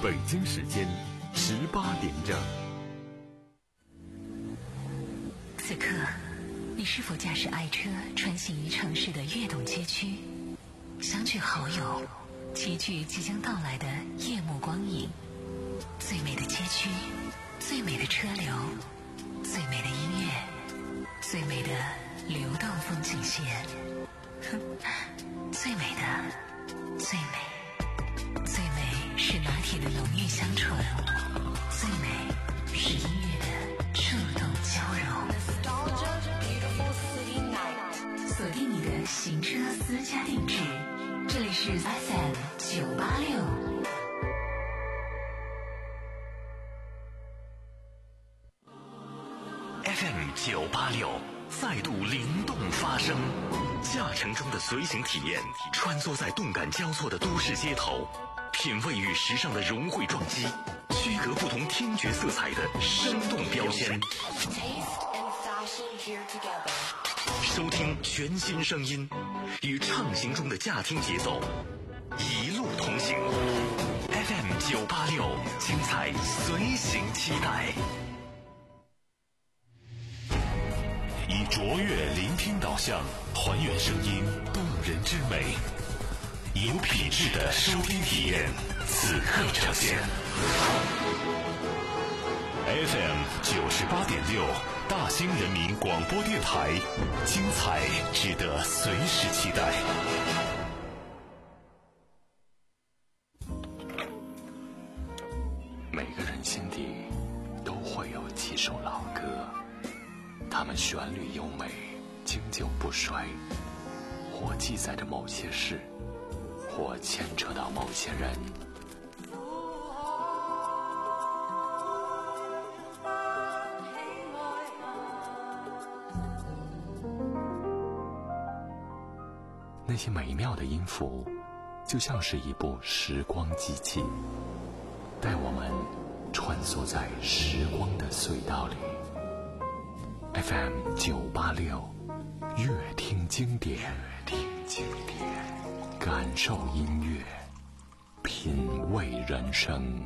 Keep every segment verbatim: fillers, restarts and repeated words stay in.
北京时间十八点整。 此刻，你是否驾驶爱车穿行于城市的跃动街区，相聚好友，齐聚即将到来的夜幕光影？最美的街区，最美的车流，最美的音乐，最美的流动风景线，哼，最美的，最美，最美是拿铁的浓郁香醇，最美是音乐的触动交融。锁定你的行车私家定制，这里是 F M 九八六。 F M 九八六再度灵动发声，驾乘中的随行体验，穿梭在动感交错的都市街头，品味与时尚的融汇撞击，区隔不同听觉色彩的生动标签。收听全新声音，与畅行中的驾听节奏一路同行。F M 九八六，精彩随行期待。 以卓越聆听导向，还原声音动人之美，有品质的收听体验，此刻呈现。F M 九十八点六，大兴人民广播电台，精彩值得随时期待。 每个人心底都会有几首老歌，它们旋律优美，经久不衰，或记载着某些事，或牵扯到某些人。那些美妙的音符，就像是一部时光机器，带我们穿梭在时光的隧道里。F M 九八六，乐听经典，乐听经典，感受音乐，品味人生。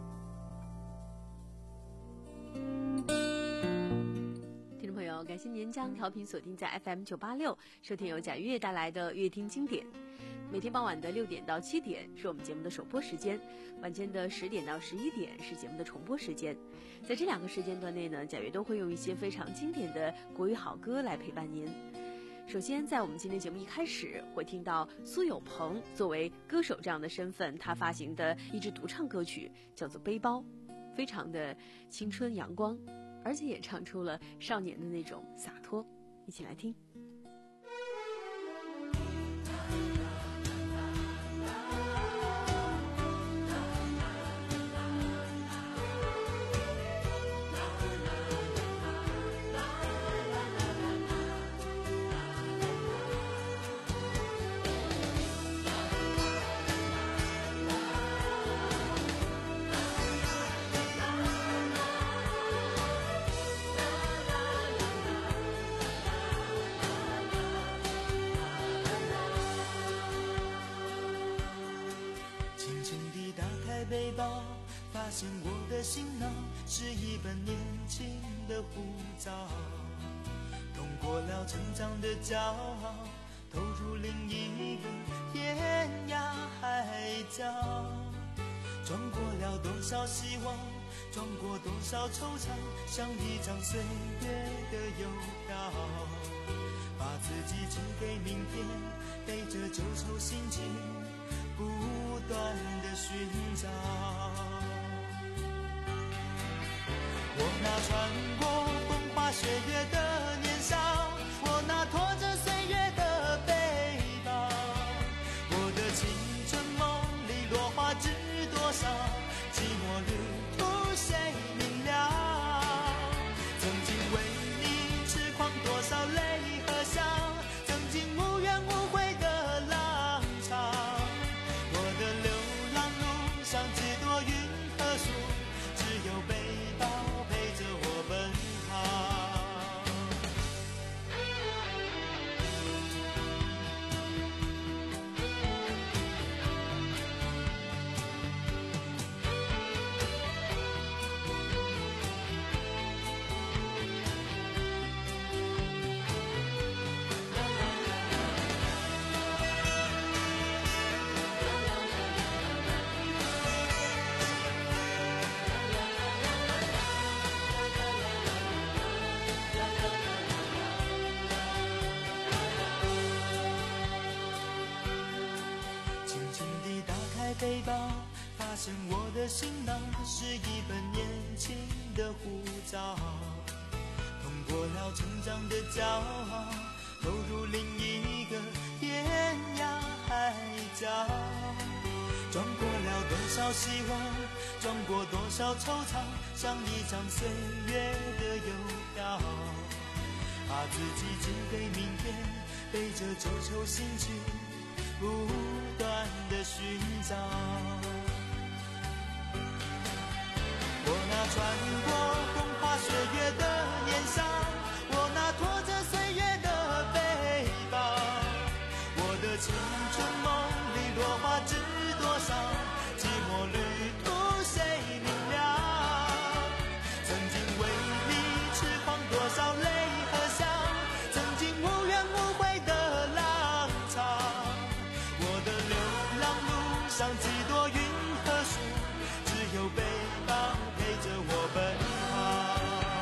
听众朋友，感谢您将调频锁定在 F M 九八六，收听由贾月带来的乐听经典。每天傍晚的六点到七点是我们节目的首播时间，晚间的十点到十一点是节目的重播时间。在这两个时间段内呢，贾月都会用一些非常经典的国语好歌来陪伴您。首先，在我们今天节目一开始会听到苏有朋作为歌手这样的身份，他发行的一支独唱歌曲叫做《背包》，非常的青春阳光，而且也唱出了少年的那种洒脱。一起来听。 背包，发现我的行囊是一本年轻的护照，通过了成长的骄傲，投入另一个天涯海角，撞过了多少希望，撞过多少惆怅，像一张岁月的邮票，把自己寄给明天，背着旧愁心情不断的寻找。我那穿过风花雪月的年少，我那拖着岁月的背包，我的青春梦里落花知多少，寂寞旅途谁明了？曾经为你痴狂多少泪和笑，曾经无怨无悔的浪潮，上几多云和树，只有背包陪着我奔跑。 背包，发现我的行囊是一本年轻的护照，通过了成长的骄傲，投入另一个天涯海角，撞过了多少希望，撞过多少惆怅，像一张岁月的邮票，把自己寄给明天，背着旧囚心情不断的寻找。我那穿过风花雪月的年少，我那拖着岁月的背包，我的青春梦里落花知多少，寂寞旅途谁明了？曾经为你痴狂多少泪和笑，曾经无怨无悔的浪潮，我的流浪路上几多云和树，只有背包陪着我奔跑。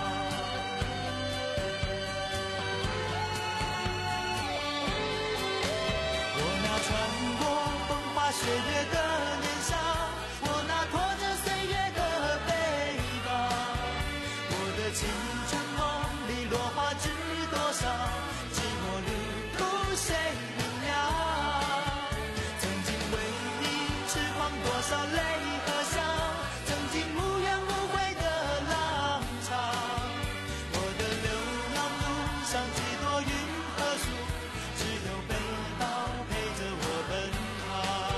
我那穿过风花雪月的年少，我那拖着岁月的背包，我的青春梦里落花知多少，寂寞旅途谁明了？曾经为你痴狂多少泪和笑，曾经无怨无悔的浪潮，我的流浪路上几多云和树，只有背包陪着我奔跑。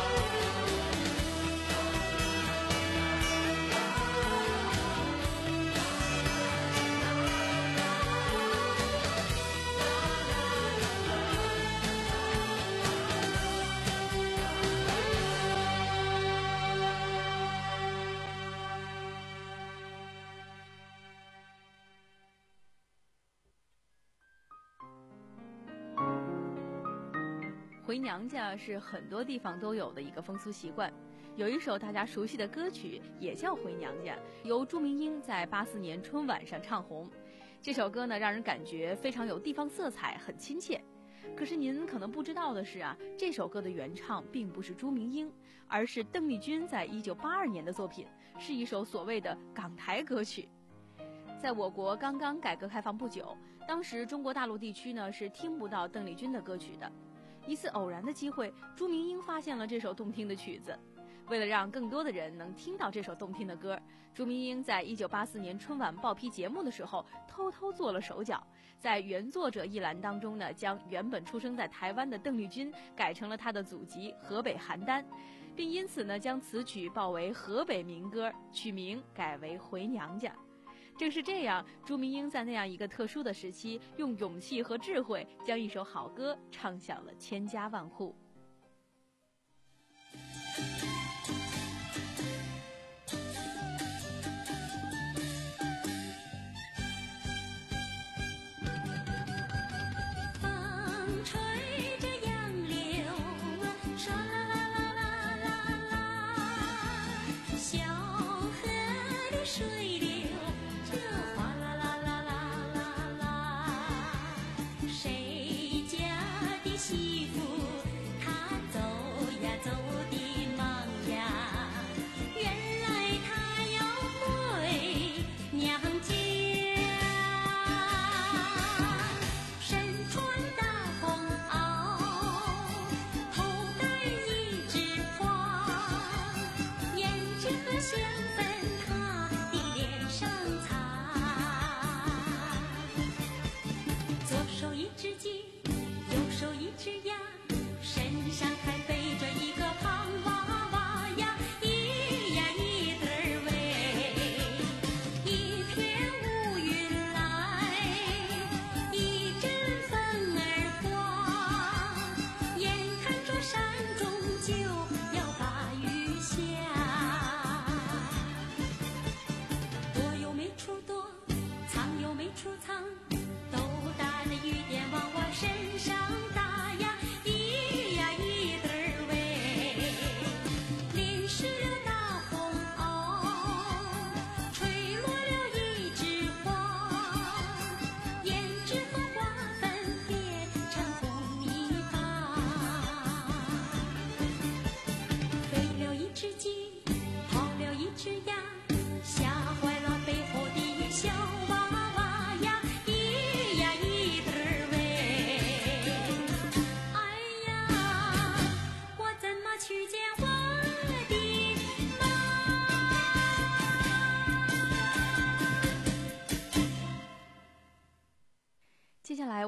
回娘家是很多地方都有的一个风俗习惯，有一首大家熟悉的歌曲也叫《回娘家》，由朱明英在八四年春晚上唱红。这首歌呢，让人感觉非常有地方色彩，很亲切。可是您可能不知道的是啊，这首歌的原唱并不是朱明英，而是邓丽君在一九八二年的作品，是一首所谓的港台歌曲。在我国刚刚改革开放不久，当时中国大陆地区呢是听不到邓丽君的歌曲的。一次偶然的机会，朱明英发现了这首动听的曲子。为了让更多的人能听到这首动听的歌，朱明英在一九八四年春晚报批节目的时候，偷偷做了手脚，在原作者一栏当中呢，将原本出生在台湾的邓丽君改成了她的祖籍河北邯郸，并因此呢，将此曲报为河北民歌，曲名改为《回娘家》。正是这样，朱明英在那样一个特殊的时期，用勇气和智慧，将一首好歌唱响了千家万户。 风吹着杨柳，唰啦啦啦啦啦啦，小河的水流。哗啦啦啦啦啦啦，谁家的媳妇她走呀走的忙呀，原来她要回娘家。身穿大红袄，头戴一枝花，胭脂和香粉她的脸上擦。左手一只鸡，右手一只鸭，身上还背着一个胖娃娃呀，一呀一对儿喂，一片乌云来，一阵风儿刮，眼看着山中就要把雨下，躲又没处躲，藏又没处藏，都打那雨点往我身上打呀，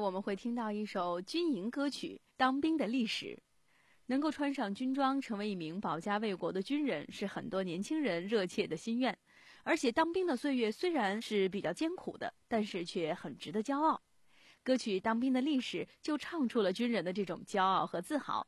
我们会听到一首军营歌曲《当兵的历史》。能够穿上军装成为一名保家卫国的军人，是很多年轻人热切的心愿。而且当兵的岁月虽然是比较艰苦的，但是却很值得骄傲。歌曲《当兵的历史》就唱出了军人的这种骄傲和自豪。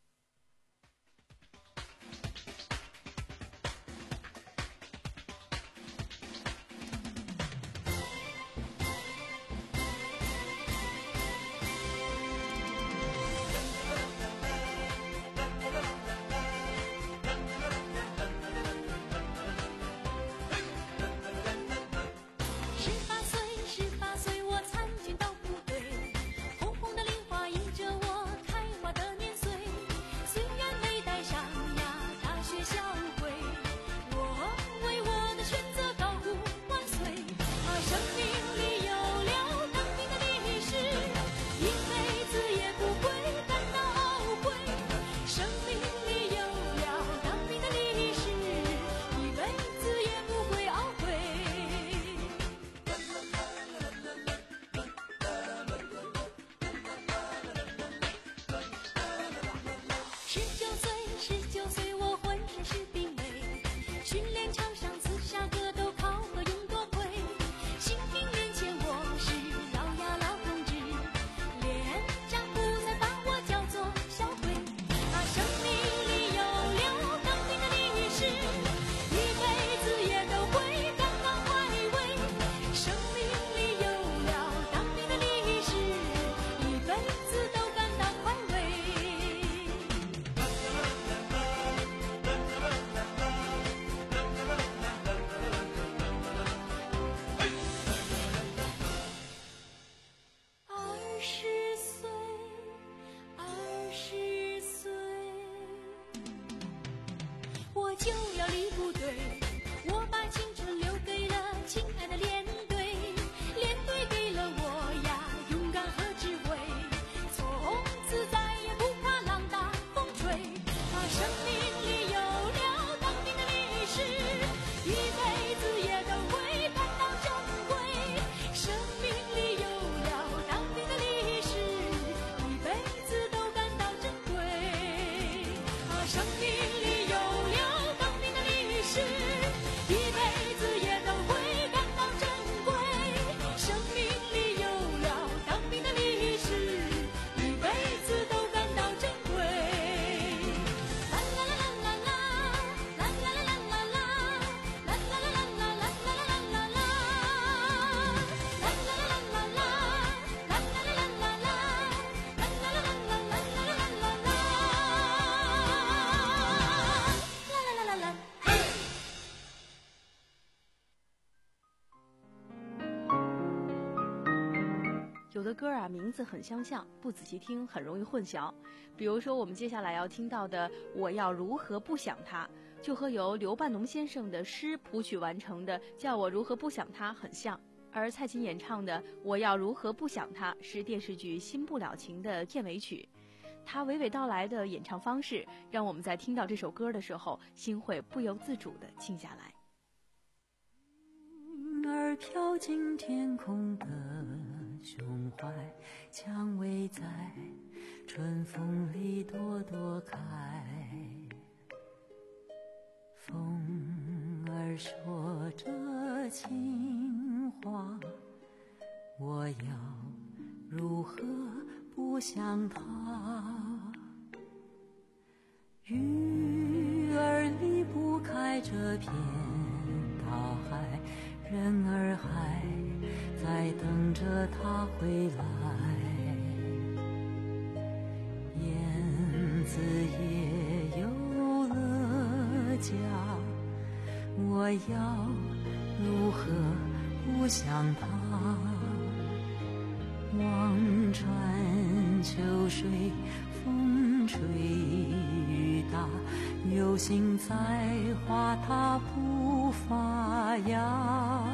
有的歌啊，名字很相像，不仔细听很容易混淆。比如说我们接下来要听到的《我要如何不想他》，就和由刘半农先生的诗谱曲完成的《叫我如何不想他》很像。而蔡琴演唱的《我要如何不想他》是电视剧《新不了情》的片尾曲。他娓娓道来的演唱方式，让我们在听到这首歌的时候，心会不由自主地静下来。 云儿飘进天空的胸怀，蔷薇在春风里朵朵开。风儿说着情话，我要如何不想他？鱼儿离不开这片大海，人儿还在等着他回来。燕子也有了家，我要如何不想他？望穿秋水，风吹雨打，有心栽花它不发芽。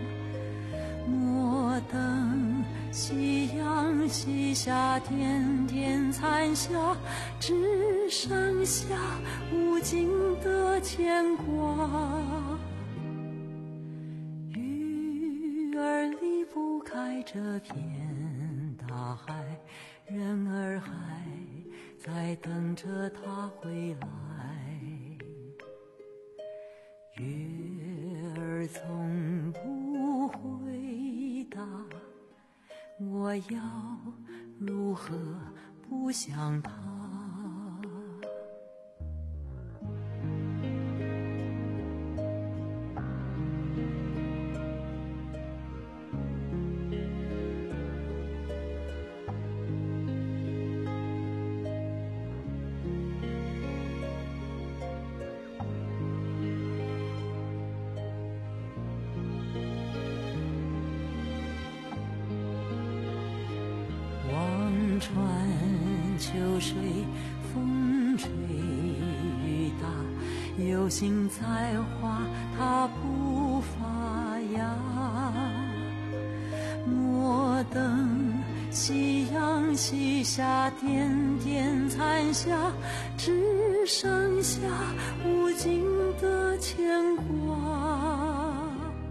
莫等夕阳西下，点点残霞，只剩下无尽的牵挂。鱼儿离不开这片大大海，人儿还在等着他回来。月儿从不回答，我要如何不想他？川秋水，风吹雨打，有心栽花它不发芽。莫等夕阳西下，点点残霞，只剩下无尽的牵挂。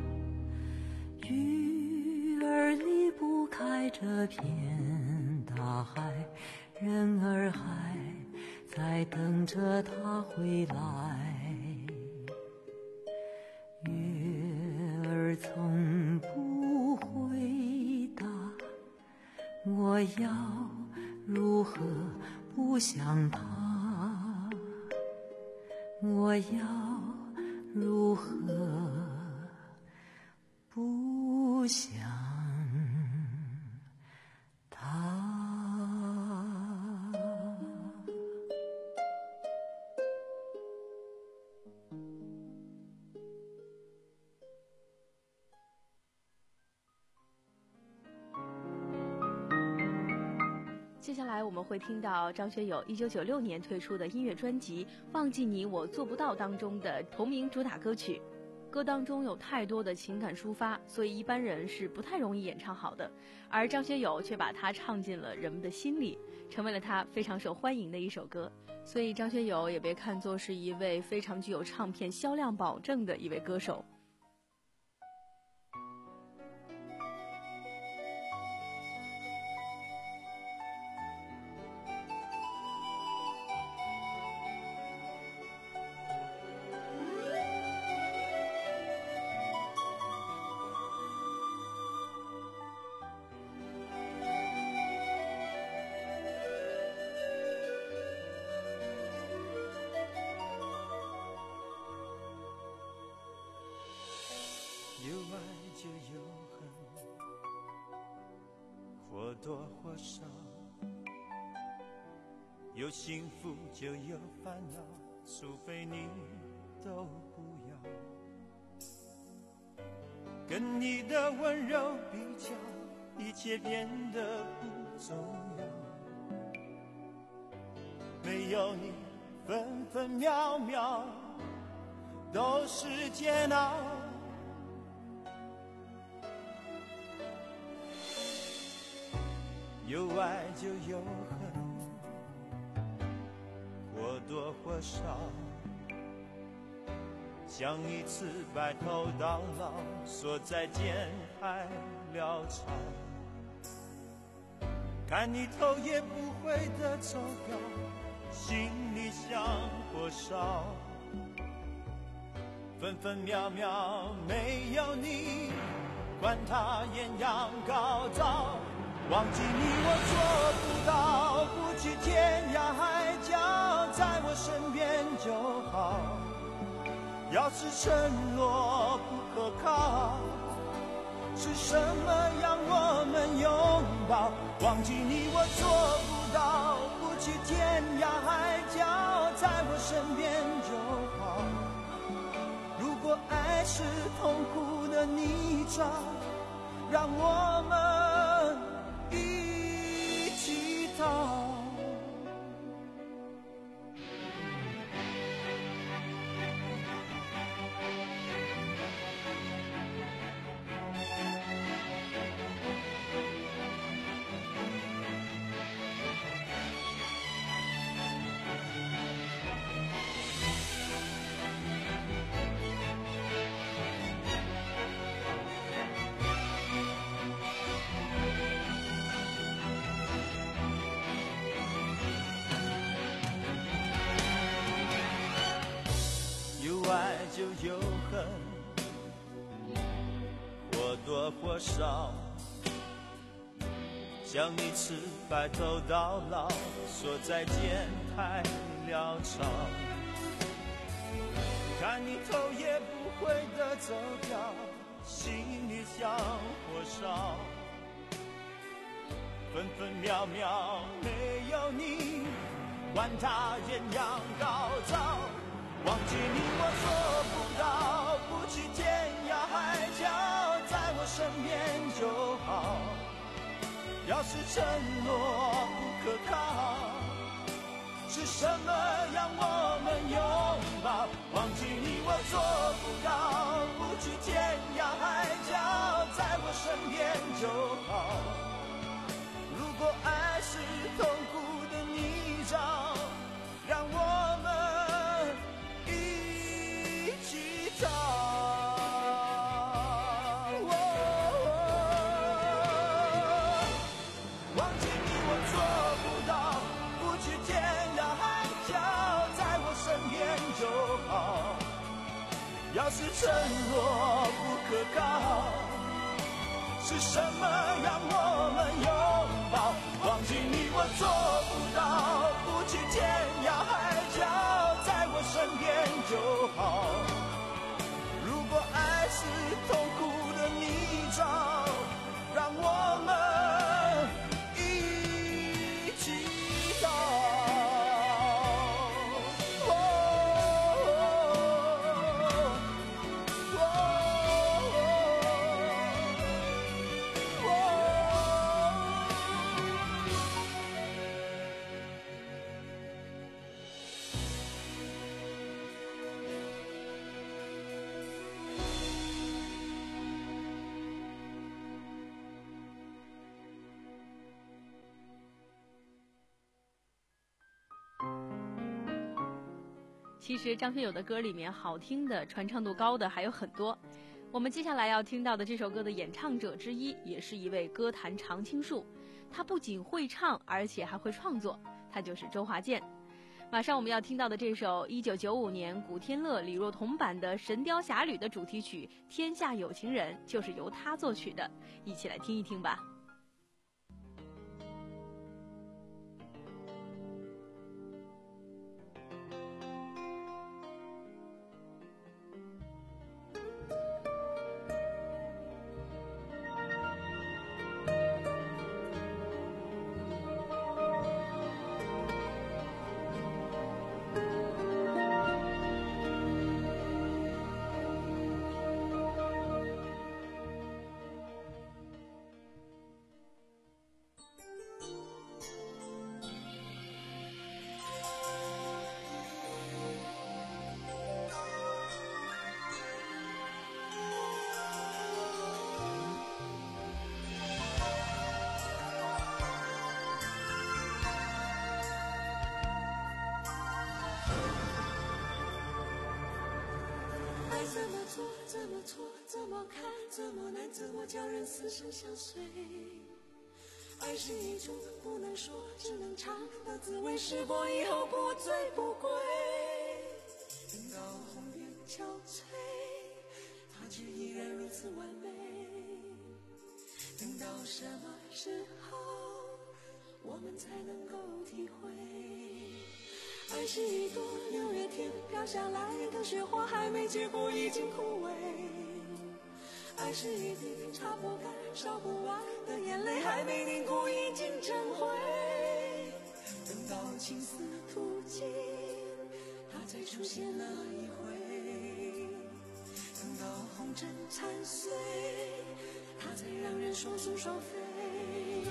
鱼儿离不开这片大海，人儿还在等着他回来。月儿从不回答，我要如何不想他？我要如何不想他？ 接下来我们会听到张学友一九九六年推出的音乐专辑《忘记你我做不到》当中的同名主打歌曲。歌当中有太多的情感抒发，所以一般人是不太容易演唱好的，而张学友却把它唱进了人们的心里，成为了他非常受欢迎的一首歌。所以张学友也被看作是一位非常具有唱片销量保证的一位歌手。 有爱就有恨，或多或少，有幸福就有烦恼，除非你都不要。跟你的温柔比较，一切变得不重要。没有你，分分秒秒都是煎熬。有爱就有恨，或多或少，像一次白头到老，说再见还潦草。看你头也不回的走掉，心里像火烧。分分秒秒没有你，管它艳阳高照。忘记你我做不到，不去天涯海角，在我身边就好。要是承诺不可靠，是什么让我们拥抱？忘记你我做不到，不去天涯海角，在我身边就好。如果爱是痛苦的泥沼，让我们一起逃。 就有恨，或多或少向你吃白头到老，说再见太潦草，看你头也不回的走掉，心里像火烧，分分秒秒没有你，管他艳阳高照，忘记你我做不到，不去天涯海角，在我身边就好，要是承诺不可靠，是什么让我们拥抱？忘记你我做不到，不去天涯海角，在我身边就好，如果爱是痛苦的泥沼，让我们一起逃。哦忘记你我做不到，不去天涯海角，在我身边就好，要是承诺不可靠，是什么让我们拥抱？忘记你我做不到，不去天涯海角，在我身边就好，如果爱是痛苦的泥沼，让我们一起逃。哦哦其实张学友的歌里面好听的、传唱度高的还有很多。我们接下来要听到的这首歌的演唱者之一，也是一位歌坛常青树。他不仅会唱，而且还会创作，他就是周华健。马上我们要听到的这首一九九五年古天乐、李若彤版的《神雕侠侣》的主题曲《天下有情人》，就是由他作曲的，一起来听一听吧。 怎么做，怎么错，怎么看，怎么难，怎么叫人死生相随？爱是一种不能说，只能尝的滋味，试过以后不醉不归。等到红颜憔悴，它却依然如此完美。等到什么时候，我们才能够体会？爱是一朵六月天飘下来的雪花，还没结果已经枯萎。爱是一滴擦不干烧不完的眼泪，还没凝固已经成灰。等到青丝吐尽，它才出现那一回。等到红尘残碎，它才让人双宿双飞。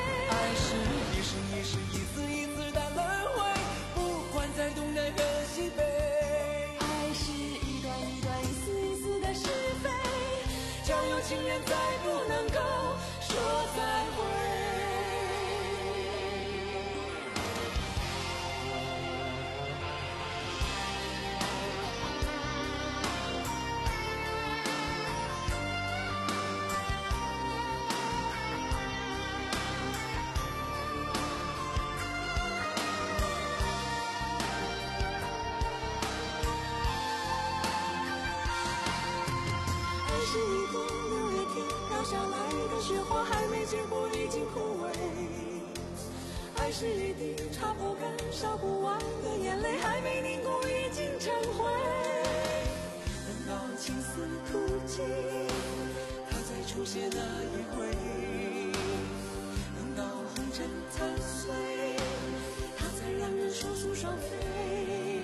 一生一世一次一次的轮回，不管在东南和西雪花还没结果已经枯萎，爱是一滴擦不干烧不完的眼泪，还没凝固已经成灰。等到青丝枯尽，它再出现那一回，等到红尘残碎，它才让人手足双飞。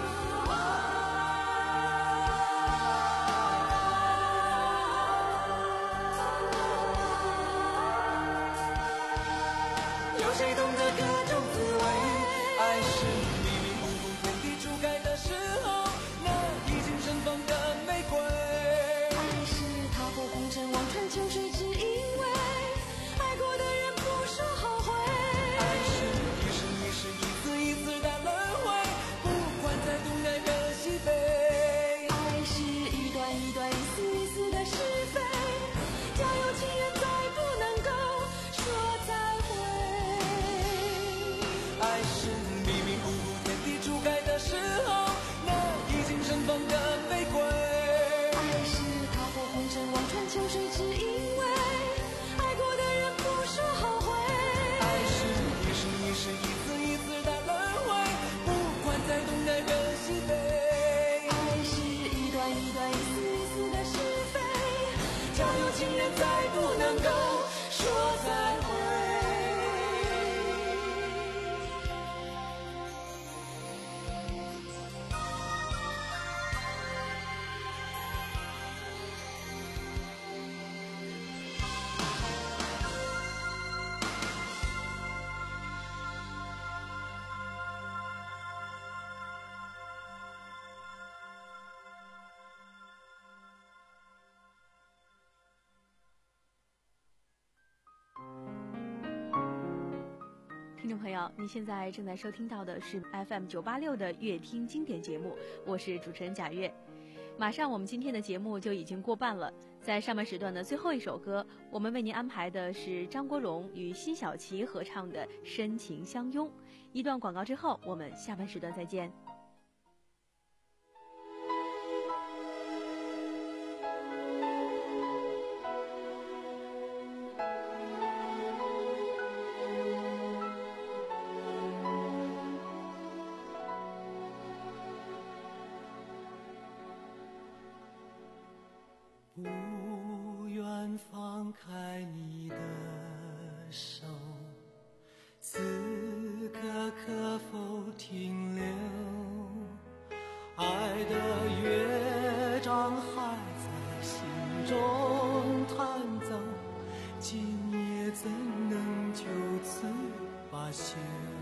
有谁懂得各种滋味？爱是迷迷蒙蒙天地初开的时候，那已经盛放的玫瑰。 爱是踏破红尘望穿秋水，只因为爱过的人不说后悔。 爱是一生一世一次一次的轮回，不管在东南和西北。 爱是一段一段一丝一丝的是非，叫有情人再不能够说再会。 爱是迷迷糊糊天地初开的时候，那已经盛放的玫瑰。 爱是踏破红尘望穿秋水，只因为爱过的人不说后悔。 爱是一生一世一次一次的轮回，不管在东南和西北。 爱是一段一段一丝一丝的是非，叫有情人再不能够说再会。 听众朋友，您现在正在收听到的是 F M 九八六的乐听经典节目，我是主持人贾月。马上我们今天的节目就已经过半了，在上半时段的最后一首歌，我们为您安排的是张国荣与辛晓琪合唱的《深情相拥》。一段广告之后，我们下半时段再见。 不愿放开你的手，此刻可否停留？爱的乐章还在心中弹奏，今夜怎能就此罢休？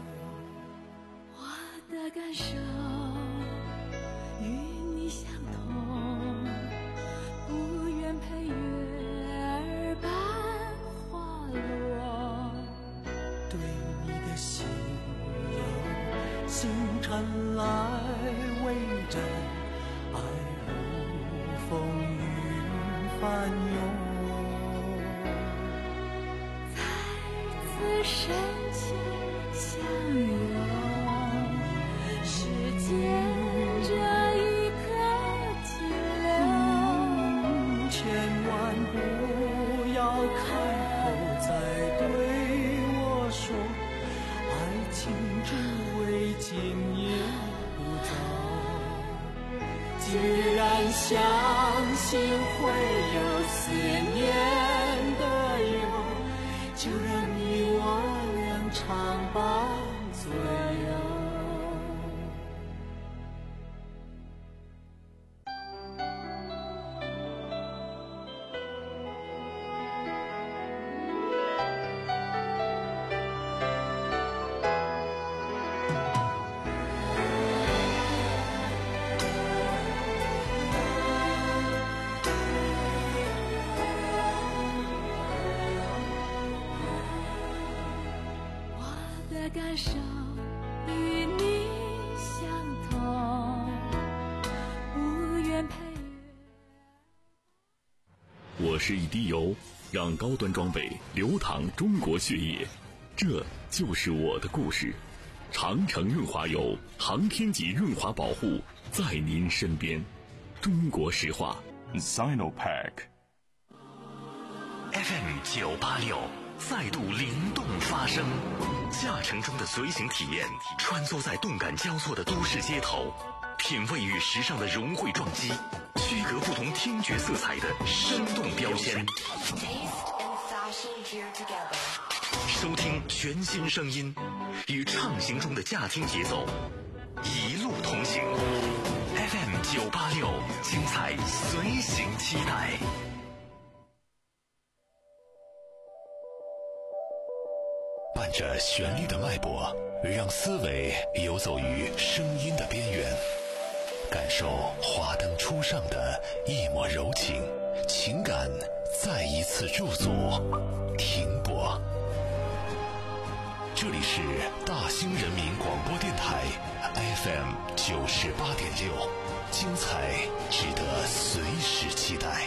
我的感受与你相同，不愿陪月儿伴花落。 对你的心有星辰来围着，爱如风云翻涌。 再次深情相拥，时间这一刻停留。 千万不要开口再对我说，爱情只为今夜不走。既然相信会有思念的忧，就让你我俩常伴左右。 感受与你相同，不愿陪月。 我是一滴油，让高端装备流淌中国血液，这就是我的故事。长城润滑油，航天级润滑保护，在您身边。中国石化 Sinopack。 F M 九八六再度灵动发声，驾乘中的随行体验，穿梭在动感交错的都市街头，品味与时尚的融汇撞击，区隔不同听觉色彩的生动标签。收听全新声音，与畅行中的驾听节奏，一路同行。F M 九八六，精彩随行期待。 伴着旋律的脉搏，让思维游走于声音的边缘，感受华灯初上的一抹柔情，情感再一次驻足停泊。这里是大兴人民广播电台 F M 九十八点六，精彩值得随时期待。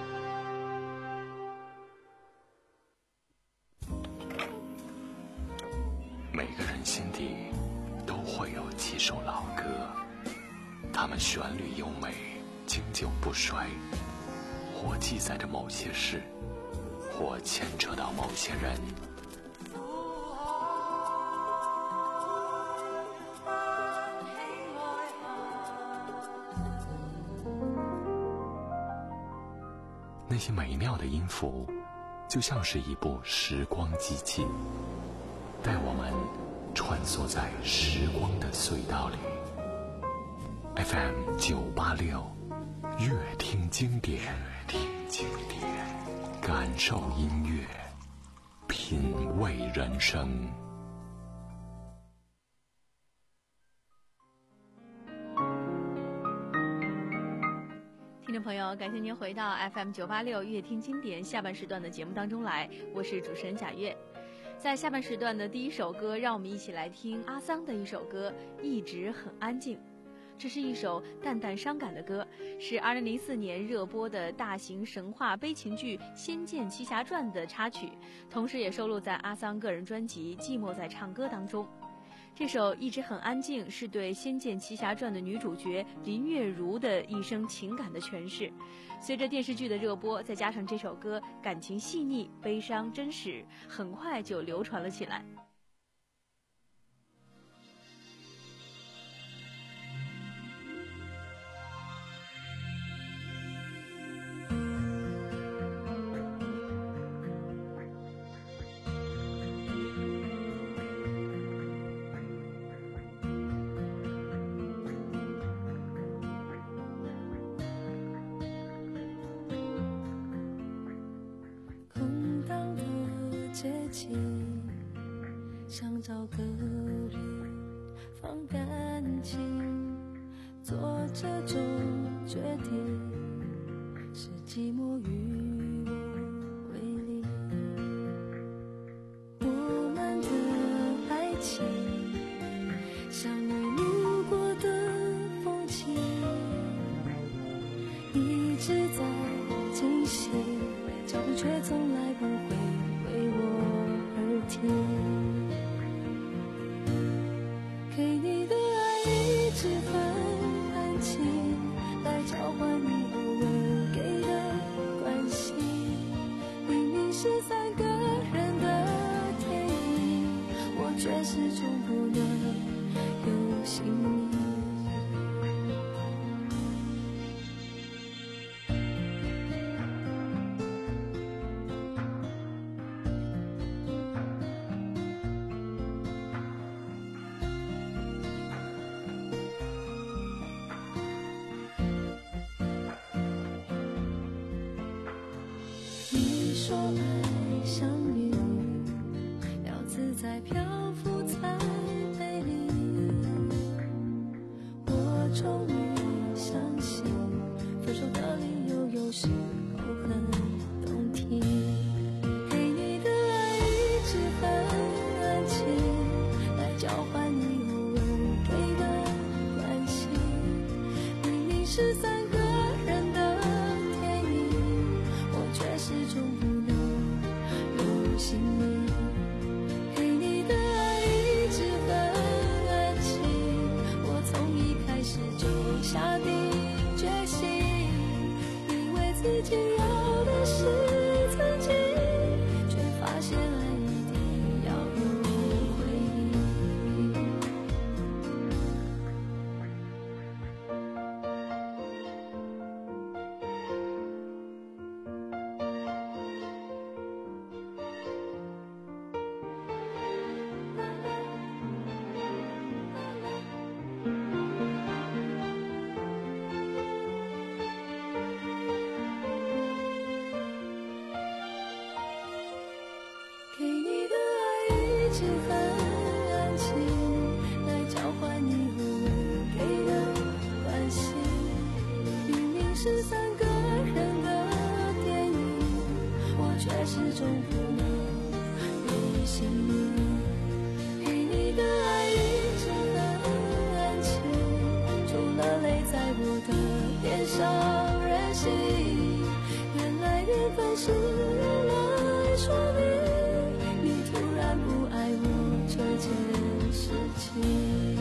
每个人心底都会有几首老歌，它们旋律优美，经久不衰，或记载着某些事，或牵扯到某些人。那些美妙的音符，就像是一部时光机器，带我们穿梭在时光的隧道里。F M 九八六，乐听经典，乐听经典，感受音乐，品味人生。 听众朋友，感谢您回到 F M 九八六乐听经典下半时段的节目当中来，我是主持人贾月。在下半时段的第一首歌，让我们一起来听阿桑的一首歌《一直很安静》。这是一首淡淡伤感的歌，是二零零四年热播的大型神话悲情剧《仙剑奇侠传》的插曲，同时也收录在阿桑个人专辑《寂寞在唱歌》当中。这首《一直很安静》是对《仙剑奇侠传》的女主角林月如的一生情感的诠释。随着电视剧的热播，再加上这首歌感情细腻、悲伤真实，很快就流传了起来。 想找个人放感情，做这种决定，是寂寞与我为邻。我们的爱情像你路过的风景，一直在进行，脚步却从来不会为我而停。给你的爱一直很安静，来交换你偶尔给的关心。明明是三个人的电影，我却始终不能有姓名。说爱像雨，要自在漂浮才美丽。我终于相信，分手的理由有时候很动听。给你的爱一直很安静，来交换你偶尔给的关心。明明是三个人的电影，我却始终不能有情很安静，来交换你和我给的关心。明明是三个人的电影，我却始终不能留心。陪你的爱一直很安静，除了泪在我的脸上任性。原来缘分是用来说明你突然不爱我这件事情。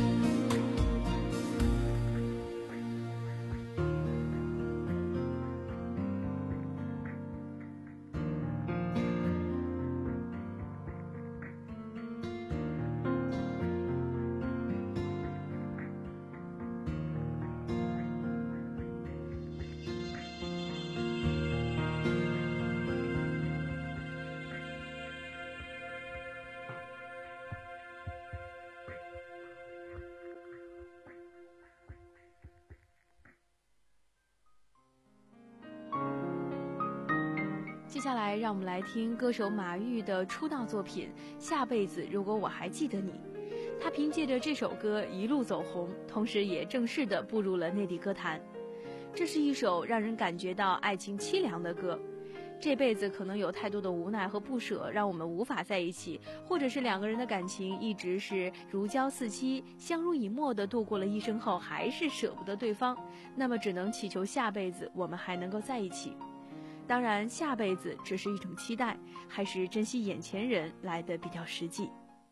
接下来让我们来听歌手马玉的出道作品《下辈子如果我还记得你》。他凭借着这首歌一路走红，同时也正式的步入了内地歌坛。这是一首让人感觉到爱情凄凉的歌。这辈子可能有太多的无奈和不舍，让我们无法在一起，或者是两个人的感情一直是如胶似漆、相濡以沫的度过了一生后，还是舍不得对方，那么只能祈求下辈子我们还能够在一起。当然，下辈子只是一种期待，还是珍惜眼前人来的比较实际。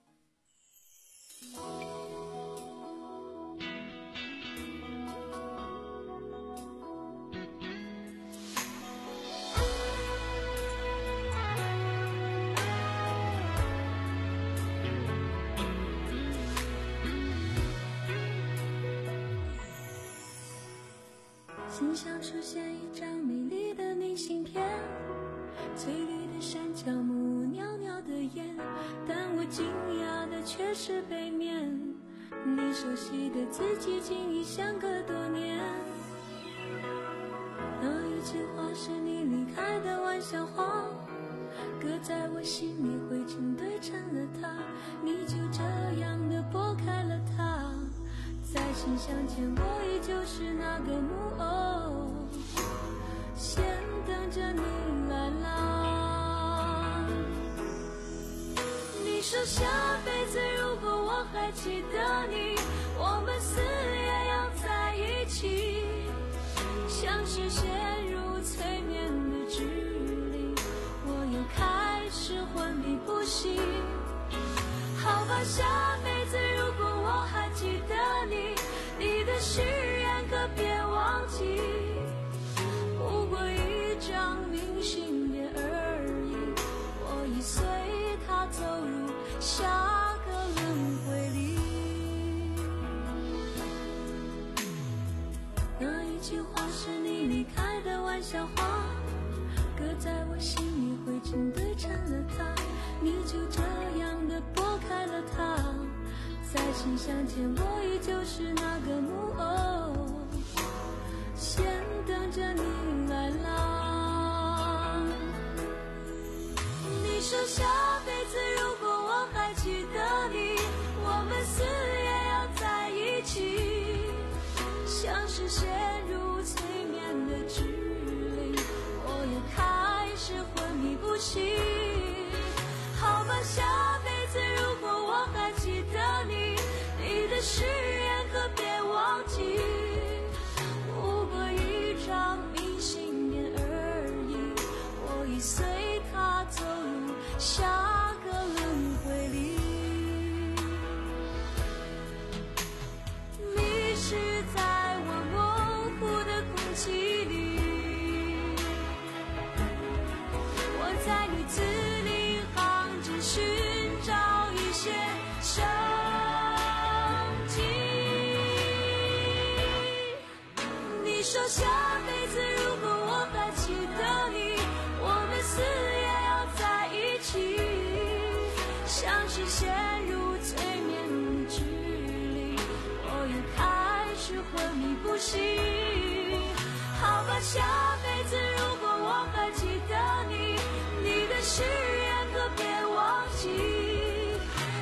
心上出现一张美丽的明信片，翠绿的山脚木，袅袅的烟，但我惊讶的却是背面，你熟悉的字迹竟已相隔多年。那一句话是你离开的玩笑话，搁在我心里灰尘堆成了它，你就这样的拨开了它，在信箱前我依旧是那个木偶，先等着你来啦。你说下辈子如果我还记得你，我们死也要在一起，像是陷入催眠的距离，我又开始昏迷不醒。好吧，下辈子如果我还记得你，你的誓言可别忘记，不过一张明信片而已，我已随它走入下个轮回里。那一句话是你离开的玩笑话，搁在我心里灰尘堆成了它，你就这样的拨开了它，在信箱前我依旧是那个木偶，先等着你来啦。你说下辈子如果我还记得你，我们死也要在一起，像是陷入催眠的距离，我又开始昏迷不醒。好吧，下辈子如果我还记得你，你的誓言可别忘记，不过一张明信片而已，我已随它走入下个轮回里。你是在我模糊的空气里，我在你字里行间寻找一些生机。你说下辈子如果我还记得你，我们死也要在一起，像是陷入催眠的距离，我又开始昏迷不醒。好吧，下辈子如果我还记得你，你的誓言可别忘记，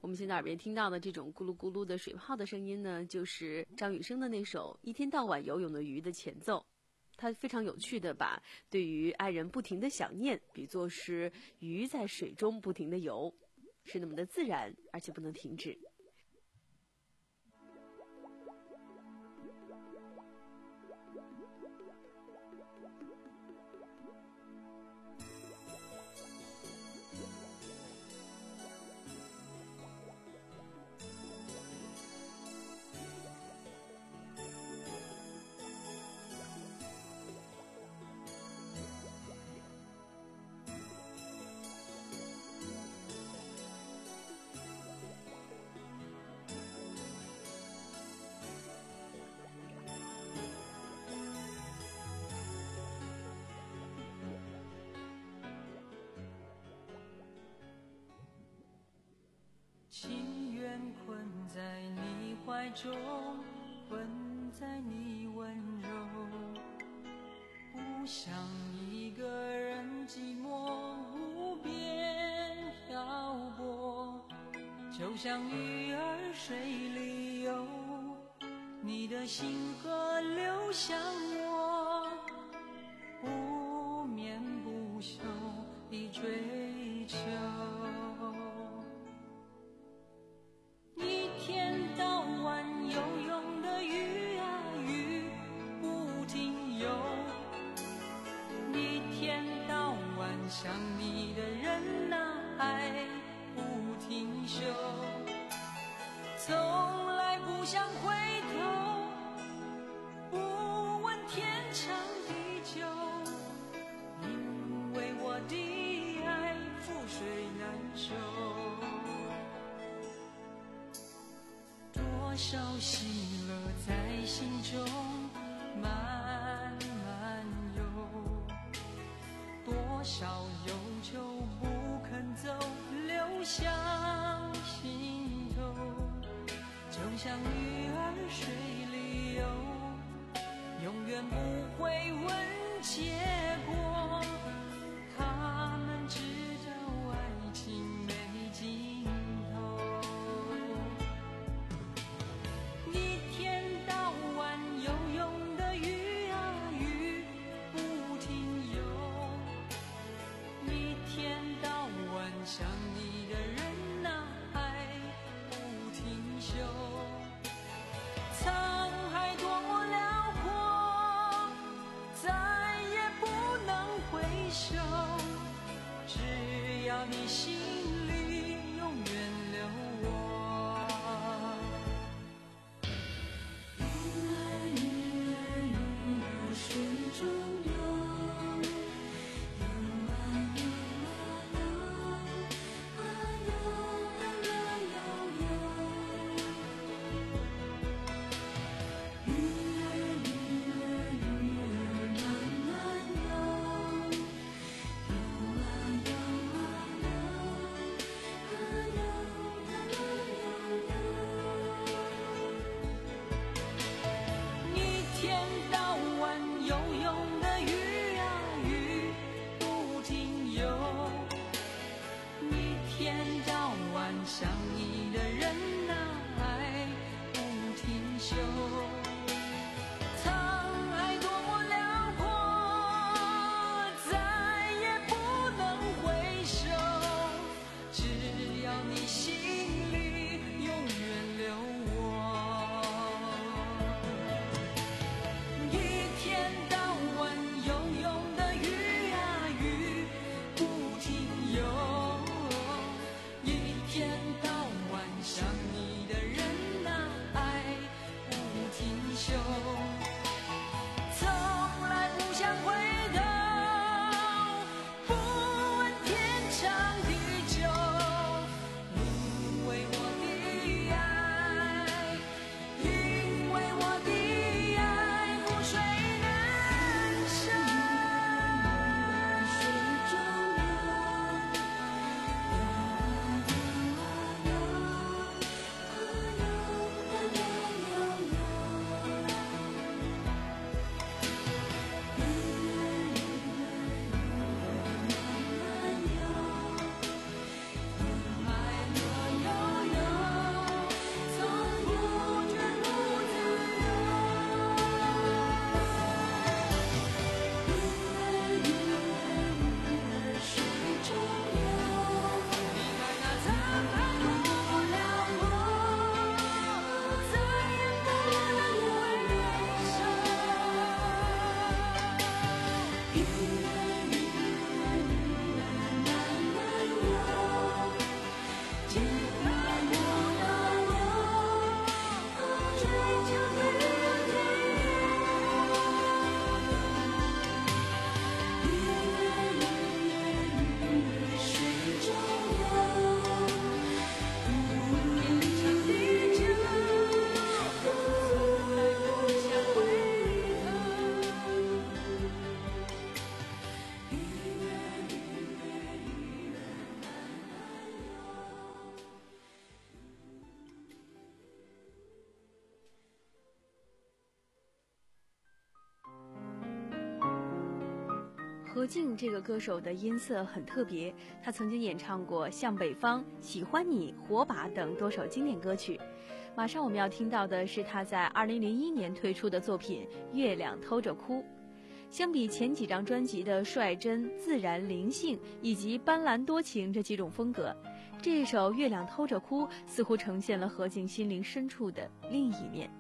我们现在耳边听到的这种咕噜咕噜的水泡的声音呢，就是张雨生的那首《一天到晚游泳的鱼》的前奏。他非常有趣的把对于爱人不停的想念比作是鱼在水中不停的游，是那么的自然，而且不能停止。 情愿困在你怀中，困在你温柔，不想一个人寂寞无边漂泊，就像鱼儿水里游，你的心河流向我，不眠不休地追求。一天到晚游泳的鱼啊鱼，不停游，一天到晚想你的人啊爱不停休，从来不想回头，不问天长地久，因为我的爱覆水难收。多少喜乐在心中慢慢游，多少忧愁不肯走流向心头，就像鱼儿水里游，永远不会问结果，他们知道爱情没尽头。一天到晚游泳的鱼啊鱼，不停游，一天到晚想你的人啊爱不停休，沧海多么辽阔，再也不能回首，只要你心里永远留我。鱼儿鱼儿鱼儿水中游，游啊游啊游，啊游啊游游游。鱼儿鱼儿鱼儿慢慢游，游啊游啊游，啊游啊游游游。一天到晚游泳的鱼啊鱼，不停游，一天到晚想你的人啊爱不停休，沧海多么辽阔，再也不能回首，只要你心里永远留我。一天到晚游泳的鱼啊鱼，不停游，一天到晚想你的人啊爱不何静这个歌手的音色很特别，她曾经演唱过《向北方》《喜欢你》《火把》等多首经典歌曲。马上我们要听到的是她在二零零一年推出的作品《月亮偷着哭》。相比前几张专辑的率真、自然、灵性以及斑斓多情这几种风格，这一首《月亮偷着哭》似乎呈现了何静心灵深处的另一面。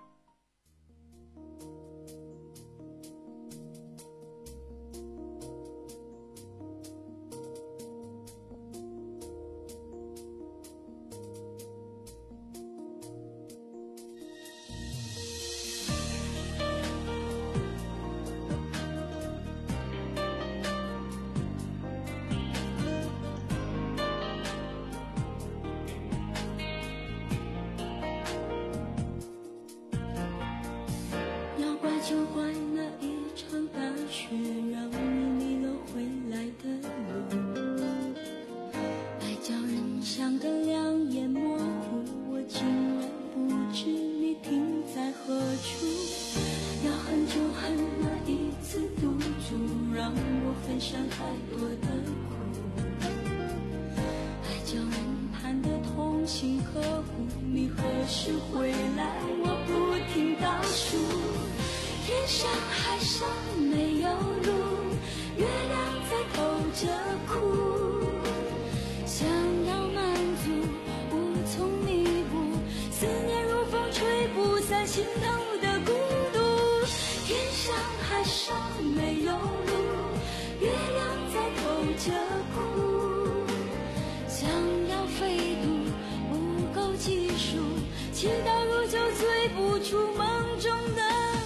就怪那一场大雪，让你迷了回来的路。爱叫人想得两眼模糊，我竟然不知你停在何处。要恨就恨那一次赌注，让我分享太多的苦。爱叫人盼得痛心呵护，你何时回来？我不停倒数。天上海上没有路，月亮在偷着哭，想要满足无从弥补，思念如风吹不散心头的孤独。天上海上没有路，月亮在偷着哭，想要飞渡不够技术，祈祷如酒醉不出梦中的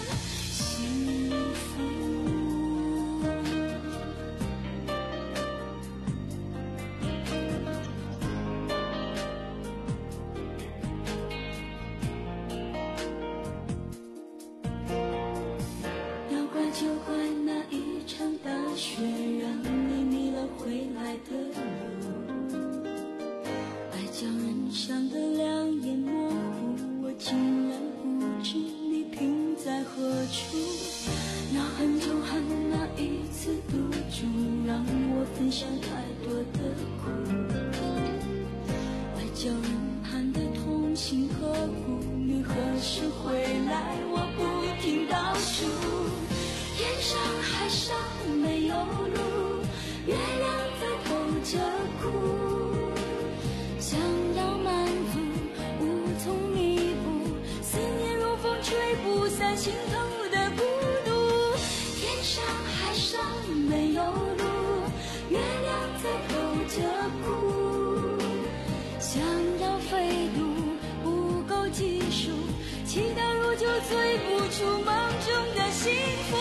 就怪那一场大雪，让你迷了回来的路。爱叫人想得两眼模糊，我竟然不知你停在何处。要恨就恨那一次赌注，让我分享太多的苦。爱叫人盼得痛心呵护，你何时回来？我不停倒数。天上海上没有路，月亮在偷着哭，想要满足无从弥补，思念如风吹不散心头的孤独。天上海上没有路，月亮在偷着哭，想要飞渡不够技术，祈祷如酒醉不出梦中的幸福。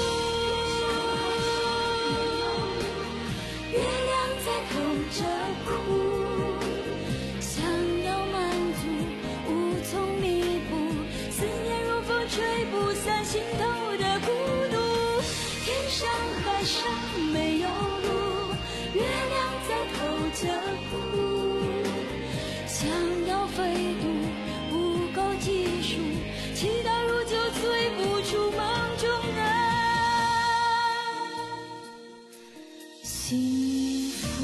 月亮在偷着哭，想要满足无从弥补，思念如风吹不散心头的孤独。天上海上没有路，月亮在偷着哭，想要飞渡不够技术，祈祷如酒醉不出梦中的幸福。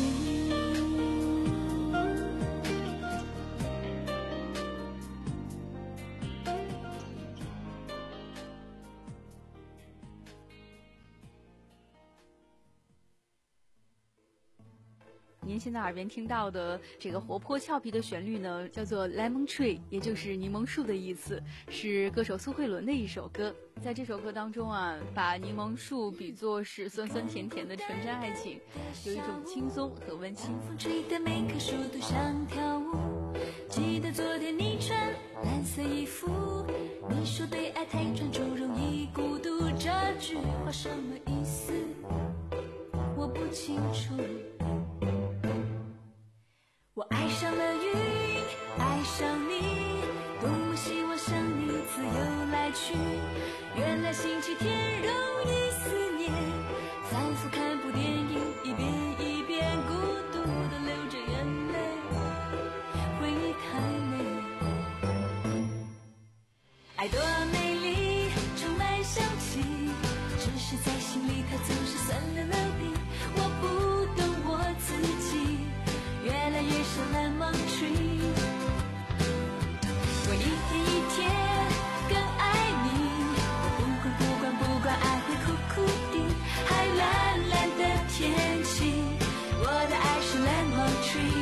您现在耳边听到的这个活泼俏皮的旋律呢，叫做 Lemon Tree， 也就是柠檬树的意思，是歌手苏慧伦的一首歌。在这首歌当中啊，把柠檬树比作是酸酸甜甜的纯真爱情，有一种轻松和温馨。 风吹的每棵树都想跳舞，记得昨天你穿蓝色衣服，你说对爱太专注容易孤独，这句话什么意思我不清楚。我爱上了云，爱上你，多么希望像你自由来去，原来星期天容易思念，反复看部电影，一遍一遍孤独地流着眼泪，回忆太美。爱多美丽，充满香气，只是在心里它总是酸了呢。 lemon tree.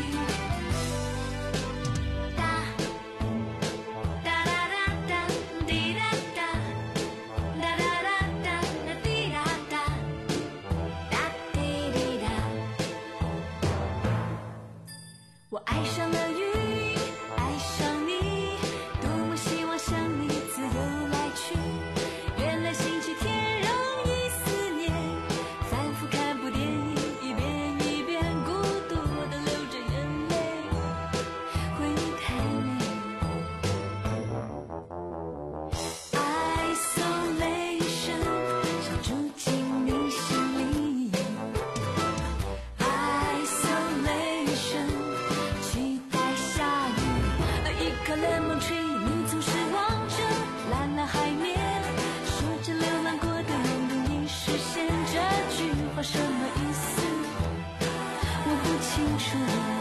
Lemon tree， 你总是望着蓝蓝海面，说着流浪过的梦等你实现。这句话什么意思？我不清楚。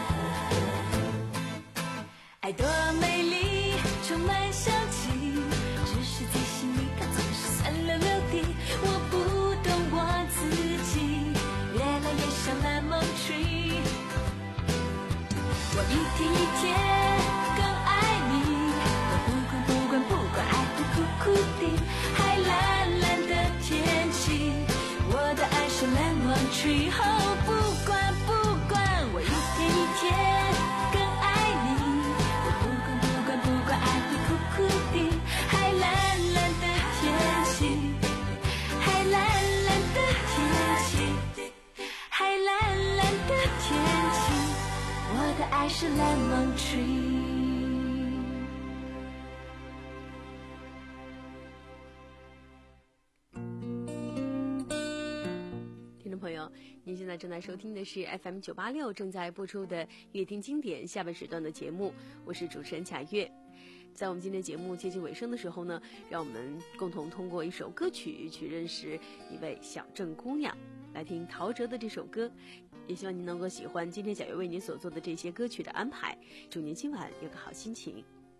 爱多美丽，充满香气，只是在心里它总是酸溜溜的。我不懂我自己，越来越像 Lemon tree。我一天一天。酷的海蓝蓝的天气，我的爱是 lemon tree。 哦，不管不管，我一天一天更爱你。我不管不管不管，爱会酷酷的海蓝蓝的天气，海蓝蓝的天气，海蓝蓝的天气，我的爱是 lemon tree。 朋友，您现在正在收听的是 F M 九八六正在播出的乐听经典下半时段的节目，我是主持人贾月。在我们今天节目接近尾声的时候呢，让我们共同通过一首歌曲去认识一位小镇姑娘，来听陶喆的这首歌。也希望您能够喜欢今天贾月为您所做的这些歌曲的安排，祝您今晚有个好心情。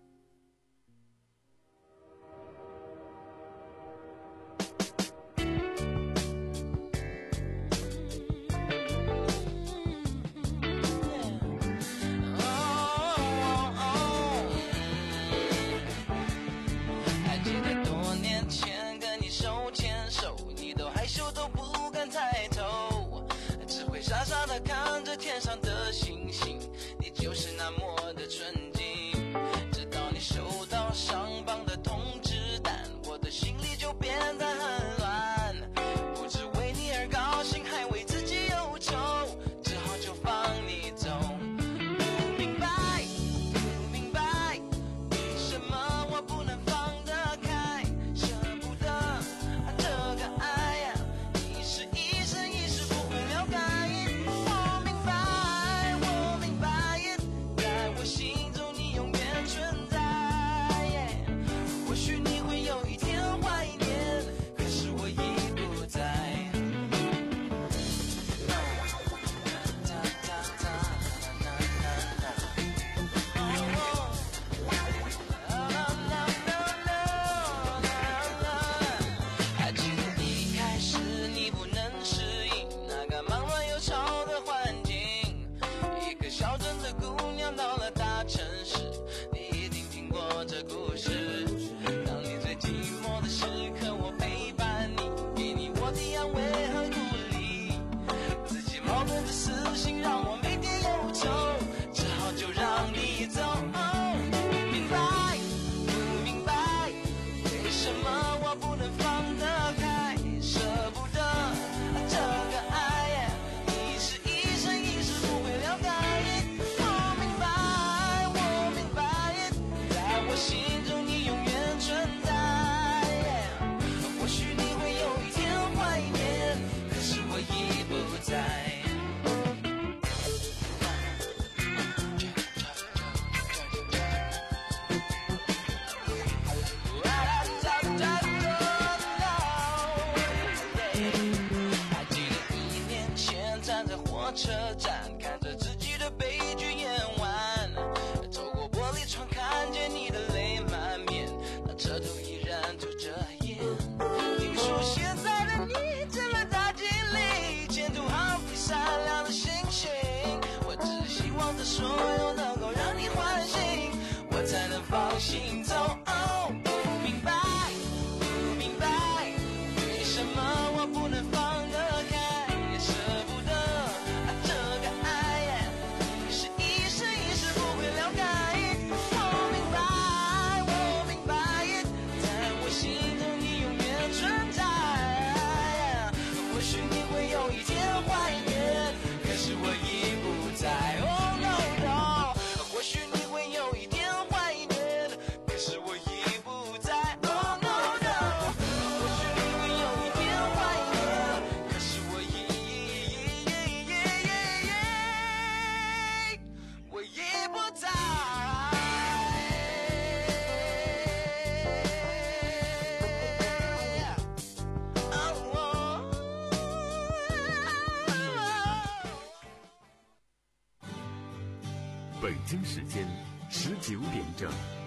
看着天上的星星，你就是那么的纯净。直到你收到上榜的通知单，我的心里就变得很乱。不只为你而高兴，还为自己忧愁，只好就放你走。不明白，不明白，为什么我不能放得开，舍不得这个爱呀，你是一生一世不会了解。心中你永远存在，或许你会有一天怀念，可是我已不在。还记得一开始你不能适应那个忙乱又吵的环境，一个小镇的姑娘到了大城市，你一定听过这故事。当你最寂寞的时刻，我陪伴你，给你我的安慰和鼓励。自己矛盾的私心让我每天忧愁，只好就让你走。不明白，不明白，为什么我不能放得开，舍不得这个爱，你是一生一世不会了解。心中你永远存在，或许你会有一天怀念，可是我已不在。还记得一年前站在火车站，看着自己的悲剧演完，透过玻璃窗看见你的泪满面，那车头依然吐着烟。听说现在的你成了大经理，前途航飞闪亮的星星，我只想行走。哦，不明白，不明白，为什么我不能放得开，也舍不得啊这个爱，是一生一世不会了解。我明白，我明白，在我心中你永远存在。或许你会有一天怀念，可是我已不在。Oh no no， 或许你会有一天怀念，可是我已不在。Oh no no， 或许你会有一天怀念，可是我已我已不在。 北京时间十九点整。